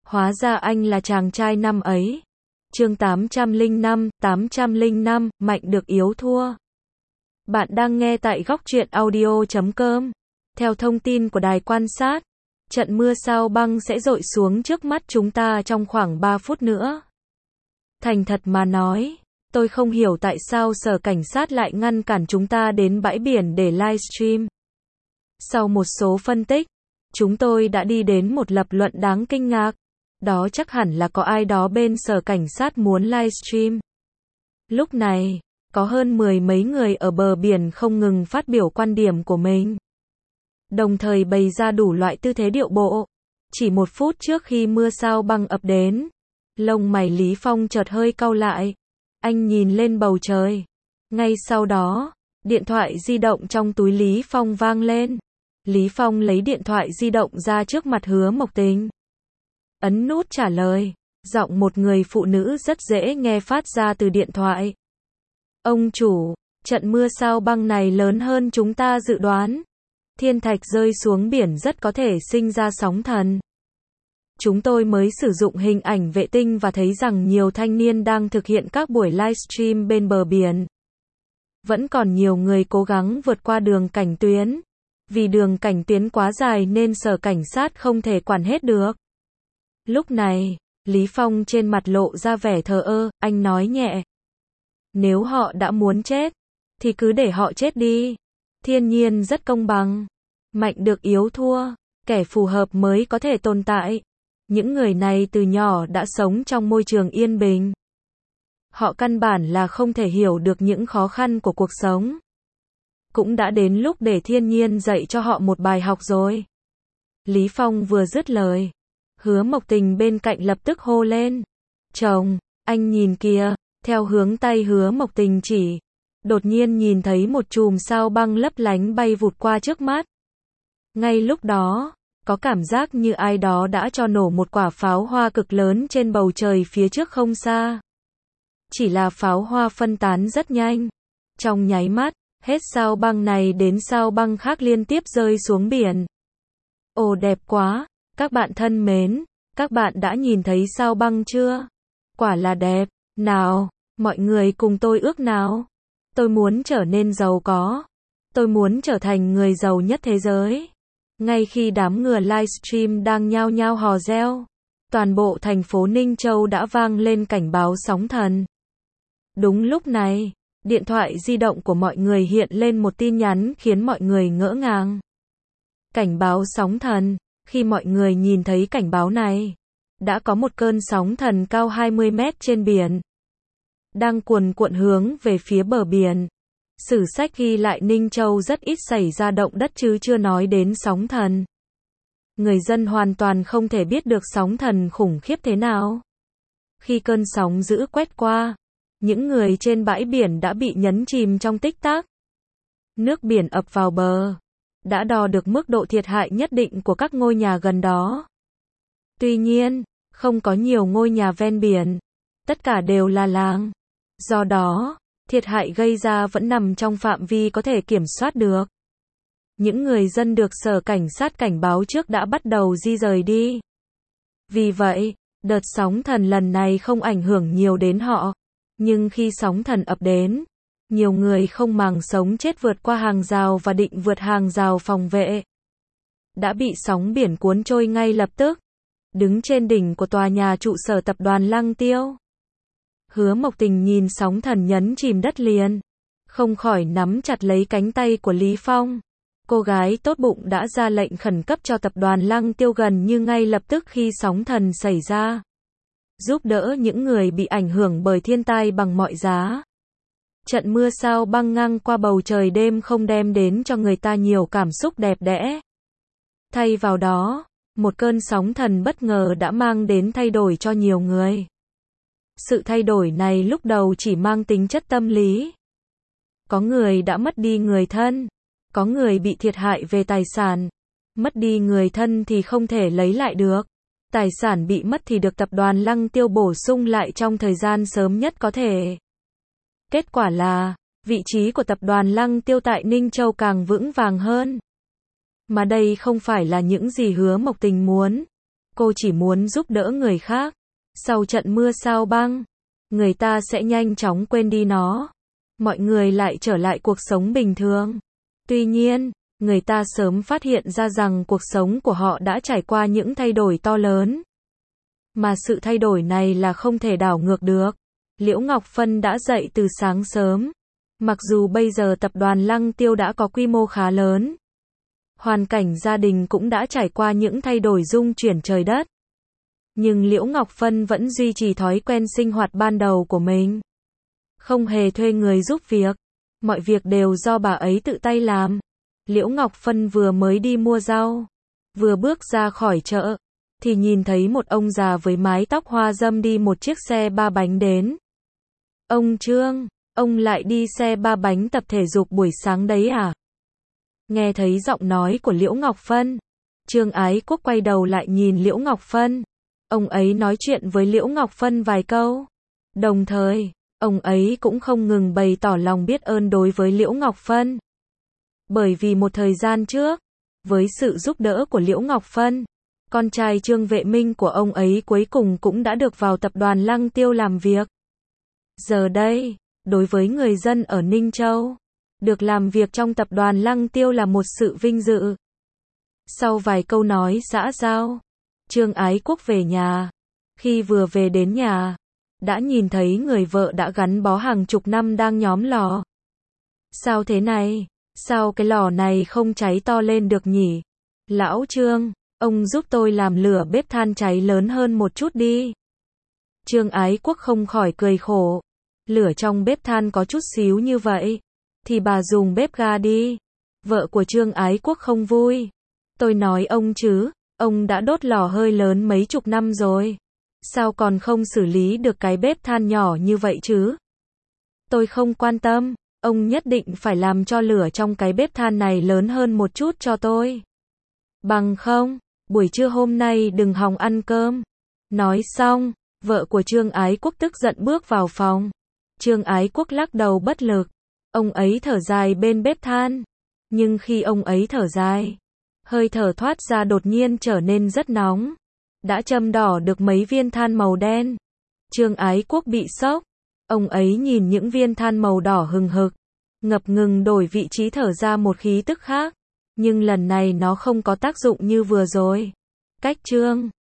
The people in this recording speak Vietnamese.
Hóa ra anh là chàng trai năm ấy. Chương 805, mạnh được yếu thua. Bạn đang nghe tại góc truyện audio.com. Theo thông tin của đài quan sát, trận mưa sao băng sẽ dội xuống trước mắt chúng ta trong khoảng 3 phút nữa. Thành thật mà nói, tôi không hiểu tại sao sở cảnh sát lại ngăn cản chúng ta đến bãi biển để livestream. Sau một số phân tích, chúng tôi đã đi đến một lập luận đáng kinh ngạc. Đó chắc hẳn là có ai đó bên sở cảnh sát muốn livestream. Lúc này, có hơn 10 mấy người ở bờ biển không ngừng phát biểu quan điểm của mình. Đồng thời bày ra đủ loại tư thế điệu bộ. Chỉ 1 phút trước khi mưa sao băng ập đến, lông mày Lý Phong chợt hơi cau lại. Anh nhìn lên bầu trời. Ngay sau đó, điện thoại di động trong túi Lý Phong vang lên. Lý Phong lấy điện thoại di động ra trước mặt Hứa Mộc Tình. Ấn nút trả lời. Giọng một người phụ nữ rất dễ nghe phát ra từ điện thoại. Ông chủ, trận mưa sao băng này lớn hơn chúng ta dự đoán. Thiên thạch rơi xuống biển rất có thể sinh ra sóng thần. Chúng tôi mới sử dụng hình ảnh vệ tinh và thấy rằng nhiều thanh niên đang thực hiện các buổi livestream bên bờ biển. Vẫn còn nhiều người cố gắng vượt qua đường cảnh tuyến. Vì đường cảnh tuyến quá dài nên sở cảnh sát không thể quản hết được. Lúc này, Lý Phong trên mặt lộ ra vẻ thờ ơ, anh nói nhẹ. Nếu họ đã muốn chết, thì cứ để họ chết đi. Thiên nhiên rất công bằng. Mạnh được yếu thua, kẻ phù hợp mới có thể tồn tại. Những người này từ nhỏ đã sống trong môi trường yên bình. Họ căn bản là không thể hiểu được những khó khăn của cuộc sống. Cũng đã đến lúc để thiên nhiên dạy cho họ một bài học rồi. Lý Phong vừa dứt lời, Hứa Mộc Tình bên cạnh lập tức hô lên. Chồng, anh nhìn kìa, theo hướng tay Hứa Mộc Tình chỉ. Đột nhiên nhìn thấy một chùm sao băng lấp lánh bay vụt qua trước mắt. Ngay lúc đó, có cảm giác như ai đó đã cho nổ một quả pháo hoa cực lớn trên bầu trời phía trước không xa. Chỉ là pháo hoa phân tán rất nhanh. Trong nháy mắt, hết sao băng này đến sao băng khác liên tiếp rơi xuống biển. Ồ đẹp quá, các bạn thân mến, các bạn đã nhìn thấy sao băng chưa? Quả là đẹp, nào, mọi người cùng tôi ước nào. Tôi muốn trở nên giàu có. Tôi muốn trở thành người giàu nhất thế giới. Ngay khi đám người livestream đang nhao nhao hò reo, toàn bộ thành phố Ninh Châu đã vang lên cảnh báo sóng thần. Đúng lúc này, điện thoại di động của mọi người hiện lên một tin nhắn khiến mọi người ngỡ ngàng. Cảnh báo sóng thần. Khi mọi người nhìn thấy cảnh báo này, đã có một cơn sóng thần cao 20 mét trên biển, đang cuồn cuộn hướng về phía bờ biển. Sử sách ghi lại Ninh Châu rất ít xảy ra động đất chứ chưa nói đến sóng thần. Người dân hoàn toàn không thể biết được sóng thần khủng khiếp thế nào. Khi cơn sóng dữ quét qua, những người trên bãi biển đã bị nhấn chìm trong tích tắc. Nước biển ập vào bờ, đã đo được mức độ thiệt hại nhất định của các ngôi nhà gần đó. Tuy nhiên, không có nhiều ngôi nhà ven biển, tất cả đều là làng. Do đó, thiệt hại gây ra vẫn nằm trong phạm vi có thể kiểm soát được. Những người dân được sở cảnh sát cảnh báo trước đã bắt đầu di rời đi. Vì vậy, đợt sóng thần lần này không ảnh hưởng nhiều đến họ. Nhưng khi sóng thần ập đến, nhiều người không màng sống chết vượt qua hàng rào và định vượt hàng rào phòng vệ. Đã bị sóng biển cuốn trôi ngay lập tức. Đứng trên đỉnh của tòa nhà trụ sở tập đoàn Lăng Tiêu, Hứa Mộc Tình nhìn sóng thần nhấn chìm đất liền, không khỏi nắm chặt lấy cánh tay của Lý Phong. Cô gái tốt bụng đã ra lệnh khẩn cấp cho tập đoàn Lăng Tiêu gần như ngay lập tức khi sóng thần xảy ra. Giúp đỡ những người bị ảnh hưởng bởi thiên tai bằng mọi giá. Trận mưa sao băng ngang qua bầu trời đêm không đem đến cho người ta nhiều cảm xúc đẹp đẽ. Thay vào đó, một cơn sóng thần bất ngờ đã mang đến thay đổi cho nhiều người. Sự thay đổi này lúc đầu chỉ mang tính chất tâm lý. Có người đã mất đi người thân, có người bị thiệt hại về tài sản. Mất đi người thân thì không thể lấy lại được. Tài sản bị mất thì được tập đoàn Lăng Tiêu bổ sung lại trong thời gian sớm nhất có thể. Kết quả là, vị trí của tập đoàn Lăng Tiêu tại Ninh Châu càng vững vàng hơn. Mà đây không phải là những gì Hứa Mộc Tình muốn. cô chỉ muốn giúp đỡ người khác. Sau trận mưa sao băng, người ta sẽ nhanh chóng quên đi nó. Mọi người lại trở lại cuộc sống bình thường. Tuy nhiên, người ta sớm phát hiện ra rằng cuộc sống của họ đã trải qua những thay đổi to lớn. Mà sự thay đổi này là không thể đảo ngược được. Liễu Ngọc Phân đã dậy từ sáng sớm. Mặc dù bây giờ tập đoàn Lăng Tiêu đã có quy mô khá lớn, hoàn cảnh gia đình cũng đã trải qua những thay đổi rung chuyển trời đất. Nhưng Liễu Ngọc Phân vẫn duy trì thói quen sinh hoạt ban đầu của mình. Không hề thuê người giúp việc. Mọi việc đều do bà ấy tự tay làm. Liễu Ngọc Phân vừa mới đi mua rau, vừa bước ra khỏi chợ, thì nhìn thấy một ông già với mái tóc hoa râm đi một chiếc xe 3 bánh đến. Ông Trương, ông lại đi xe 3 bánh tập thể dục buổi sáng đấy à? Nghe thấy giọng nói của Liễu Ngọc Phân, Trương Ái Quốc quay đầu lại nhìn Liễu Ngọc Phân. Ông ấy nói chuyện với Liễu Ngọc Phân vài câu. Đồng thời, ông ấy cũng không ngừng bày tỏ lòng biết ơn đối với Liễu Ngọc Phân. Bởi vì một thời gian trước, với sự giúp đỡ của Liễu Ngọc Phân, con trai Trương Vệ Minh của ông ấy cuối cùng cũng đã được vào tập đoàn Lăng Tiêu làm việc. Giờ đây, đối với người dân ở Ninh Châu, được làm việc trong tập đoàn Lăng Tiêu là một sự vinh dự. Sau vài câu nói xã giao, Trương Ái Quốc về nhà. Khi vừa về đến nhà, đã nhìn thấy người vợ đã gắn bó hàng chục năm đang nhóm lò. Sao thế này? Sao cái lò này không cháy to lên được nhỉ? Lão Trương, ông giúp tôi làm lửa bếp than cháy lớn hơn một chút đi. Trương Ái Quốc không khỏi cười khổ. Lửa trong bếp than có chút xíu như vậy, thì bà dùng bếp ga đi. Vợ của Trương Ái Quốc không vui. Tôi nói ông chứ, ông đã đốt lò hơi lớn mấy chục năm rồi. Sao còn không xử lý được cái bếp than nhỏ như vậy chứ? Tôi không quan tâm, ông nhất định phải làm cho lửa trong cái bếp than này lớn hơn một chút cho tôi. Bằng không, buổi trưa hôm nay đừng hòng ăn cơm. Nói xong, vợ của Trương Ái Quốc tức giận bước vào phòng. Trương Ái Quốc lắc đầu bất lực. Ông ấy thở dài bên bếp than. Nhưng khi ông ấy thở dài, hơi thở thoát ra đột nhiên trở nên rất nóng. Đã châm đỏ được mấy viên than màu đen. Trương Ái Quốc bị sốc. Ông ấy nhìn những viên than màu đỏ hừng hực, ngập ngừng đổi vị trí thở ra một khí tức khác. Nhưng lần này nó không có tác dụng như vừa rồi. Cách Trương